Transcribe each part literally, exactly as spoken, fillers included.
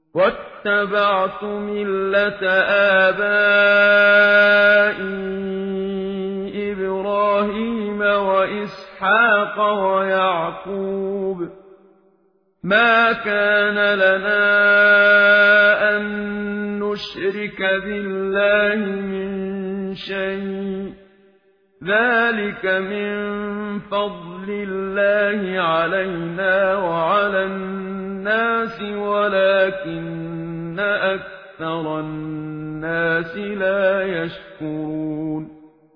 واتبعت ملة آبائي إبراهيم وإسحاق ويعقوب ما كان لنا أن نشرك بالله من شيء ذلك من فضل الله علينا وعلى الناس ولكن أكثر الناس لا يشكرون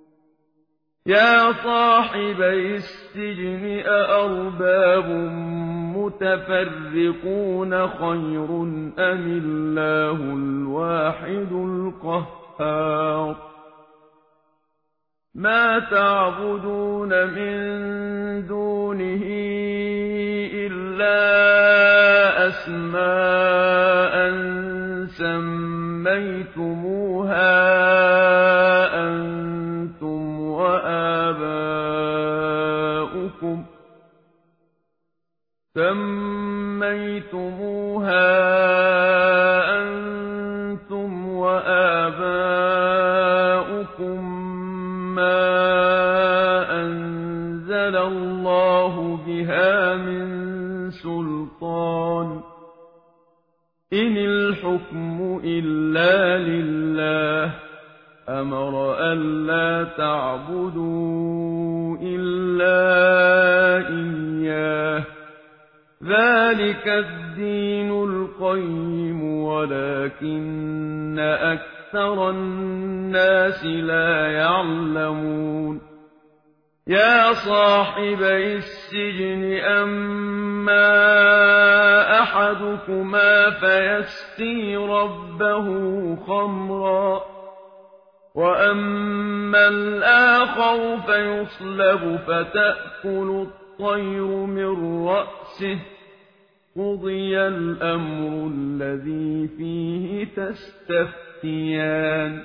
يا صاحبي السجن أأرباب متفرقون خير أم الله الواحد القهار ما تعبدون من دونه إلا أسماء سميتموها أنتم وآباؤكم سميتموها أنتم وآباؤكم ما أنزل الله بها من سلطان إن الحكم إلا لله أمر ألا تعبدوا إلا إياه ذلك الدين القيم ولكن أكثر الناس لا يعلمون يا صاحبي السجن أما أحدكما فيسقي ربه خمرا وأما الآخر فيصلب فتأكل الطير من رأسه قضي الأمر الذي فيه تستفتيان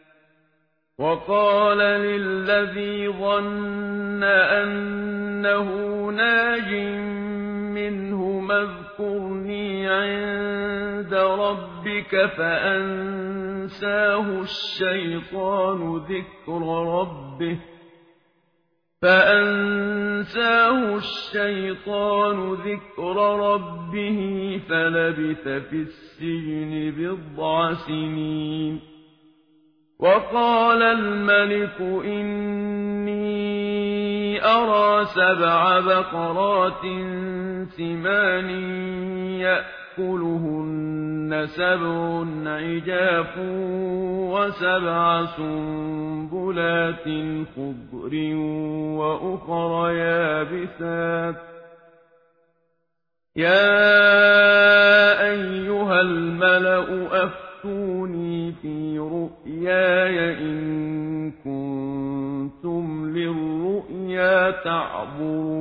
وقال للذي ظن أنه ناج منهما اذكرني عند ربك فأنساه الشيطان ذكر ربه فأنساه الشيطان ذكر ربه فلبث في السجن بضع سنين وقال الملك إني أرى سبع بقرات سمان يأكلهن سبع عجاف وسبع سنبلات خضر وأخر يابسات يا أيها الملأ أفتوني في رؤياي إن كنتم للرؤيا تعبرون